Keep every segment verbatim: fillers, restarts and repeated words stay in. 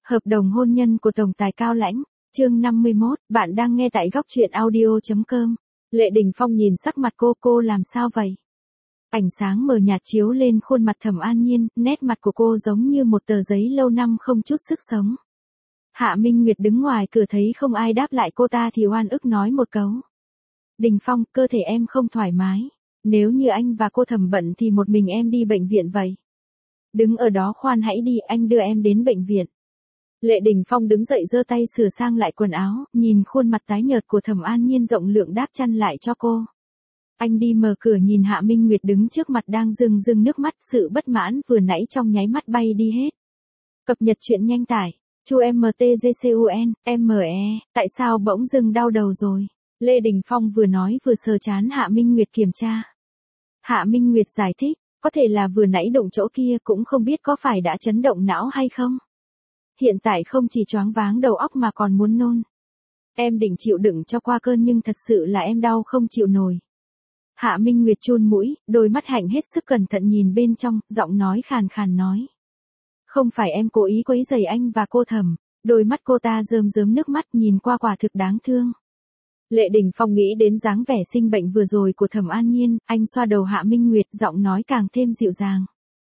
Hợp đồng hôn nhân của tổng tài Cao Lãnh, chương năm mươi mốt, bạn đang nghe tại góc truyện audio chấm com. Lệ Đình Phong nhìn sắc mặt cô, cô làm sao vậy? Ánh sáng mờ nhạt chiếu lên khuôn mặt Thẩm An Nhiên, nét mặt của cô giống như một tờ giấy lâu năm không chút sức sống. Hạ Minh Nguyệt đứng ngoài cửa thấy không ai đáp lại cô ta thì oan ức nói một câu. Đình Phong, cơ thể em không thoải mái. Nếu như anh và cô Thẩm bận thì một mình em đi bệnh viện vậy. Đứng ở đó khoan hãy đi, anh đưa em đến bệnh viện. Lệ Đình Phong đứng dậy giơ tay sửa sang lại quần áo, nhìn khuôn mặt tái nhợt của Thẩm An Nhiên rộng lượng đáp chăn lại cho cô. Anh đi mở cửa nhìn Hạ Minh Nguyệt đứng trước mặt đang rưng rưng nước mắt, sự bất mãn vừa nãy trong nháy mắt bay đi hết. Cập nhật truyện nhanh tải, chu em tê giê xê u en, em e, tại sao bỗng dưng đau đầu rồi? Lệ Đình Phong vừa nói vừa sờ trán Hạ Minh Nguyệt kiểm tra. Hạ Minh Nguyệt giải thích, có thể là vừa nãy đụng chỗ kia, cũng không biết có phải đã chấn động não hay không. Hiện tại không chỉ choáng váng đầu óc mà còn muốn nôn. Em định chịu đựng cho qua cơn nhưng thật sự là em đau không chịu nổi. Hạ Minh Nguyệt chun mũi, đôi mắt hạnh hết sức cẩn thận nhìn bên trong, giọng nói khàn khàn nói. Không phải em cố ý quấy rầy anh và cô Thẩm. Đôi mắt cô ta rơm rớm nước mắt, nhìn qua quả thực đáng thương. Lệ Đình Phong nghĩ đến dáng vẻ sinh bệnh vừa rồi của Thẩm An Nhiên, anh xoa đầu Hạ Minh Nguyệt, giọng nói càng thêm dịu dàng.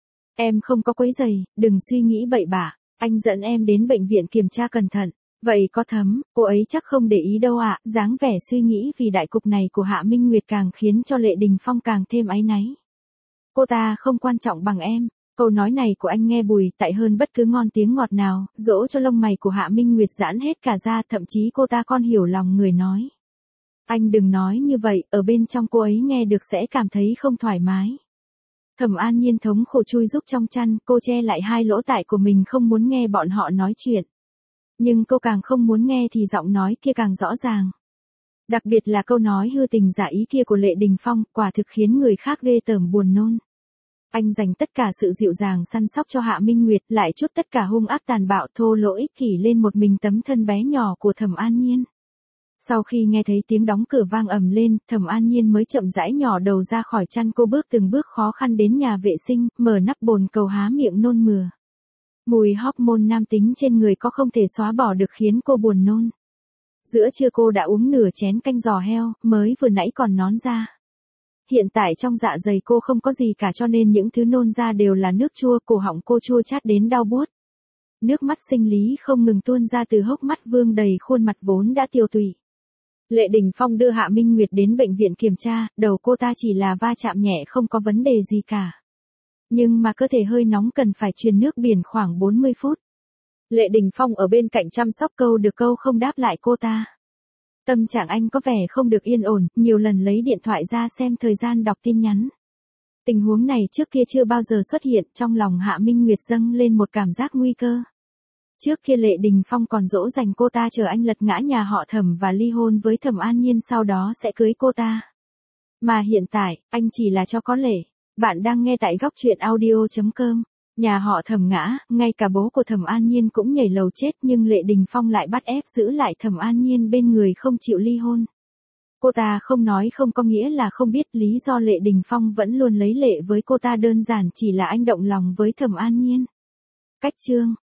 Em không có quấy rầy, đừng suy nghĩ bậy bạ, anh dẫn em đến bệnh viện kiểm tra cẩn thận. Vậy có Thấm, cô ấy chắc không để ý đâu ạ. À. Dáng vẻ suy nghĩ vì đại cục này của Hạ Minh Nguyệt càng khiến cho Lệ Đình Phong càng thêm áy náy. Cô ta không quan trọng bằng em. Câu nói này của anh nghe bùi tại hơn bất cứ ngon tiếng ngọt nào, dỗ cho lông mày của Hạ Minh Nguyệt giãn hết cả ra, thậm chí cô ta còn hiểu lòng người nói. Anh đừng nói như vậy, ở bên trong cô ấy nghe được sẽ cảm thấy không thoải mái. Thẩm An Nhiên thống khổ chui rúc trong chăn, cô che lại hai lỗ tai của mình không muốn nghe bọn họ nói chuyện. Nhưng cô càng không muốn nghe thì giọng nói kia càng rõ ràng. Đặc biệt là câu nói hư tình giả ý kia của Lệ Đình Phong, quả thực khiến người khác ghê tởm buồn nôn. Anh dành tất cả sự dịu dàng săn sóc cho Hạ Minh Nguyệt, lại chút tất cả hung ác tàn bạo thô lỗ ích kỷ lên một mình tấm thân bé nhỏ của Thẩm An Nhiên. Sau khi nghe thấy tiếng đóng cửa vang ầm lên, Thẩm An Nhiên mới chậm rãi nhỏ đầu ra khỏi chăn, cô bước từng bước khó khăn đến nhà vệ sinh, mở nắp bồn cầu há miệng nôn mửa. Mùi hormone nam tính trên người có không thể xóa bỏ được khiến cô buồn nôn. Giữa trưa cô đã uống nửa chén canh giò heo, mới vừa nãy còn nón ra. Hiện tại trong dạ dày cô không có gì cả cho nên những thứ nôn ra đều là nước chua, cổ họng cô chua chát đến đau buốt. Nước mắt sinh lý không ngừng tuôn ra từ hốc mắt vương đầy khuôn mặt vốn đã tiều tụy. Lệ Đình Phong đưa Hạ Minh Nguyệt đến bệnh viện kiểm tra, đầu cô ta chỉ là va chạm nhẹ không có vấn đề gì cả. Nhưng mà cơ thể hơi nóng cần phải truyền nước biển khoảng bốn mươi phút. Lệ Đình Phong ở bên cạnh chăm sóc câu được câu không đáp lại cô ta. Tâm trạng anh có vẻ không được yên ổn, nhiều lần lấy điện thoại ra xem thời gian đọc tin nhắn. Tình huống này trước kia chưa bao giờ xuất hiện, trong lòng Hạ Minh Nguyệt dâng lên một cảm giác nguy cơ. Trước kia Lệ Đình Phong còn dỗ dành cô ta chờ anh lật ngã nhà họ Thẩm và ly hôn với Thẩm An Nhiên, sau đó sẽ cưới cô ta. Mà hiện tại, anh chỉ là cho có lệ. Bạn đang nghe tại góc truyện audio chấm com. Nhà họ Thẩm ngã, ngay cả bố của Thẩm An Nhiên cũng nhảy lầu chết, nhưng Lệ Đình Phong lại bắt ép giữ lại Thẩm An Nhiên bên người không chịu ly hôn. Cô ta không nói không có nghĩa là không biết lý do Lệ Đình Phong vẫn luôn lấy lệ với cô ta, đơn giản chỉ là anh động lòng với Thẩm An Nhiên. Cách chương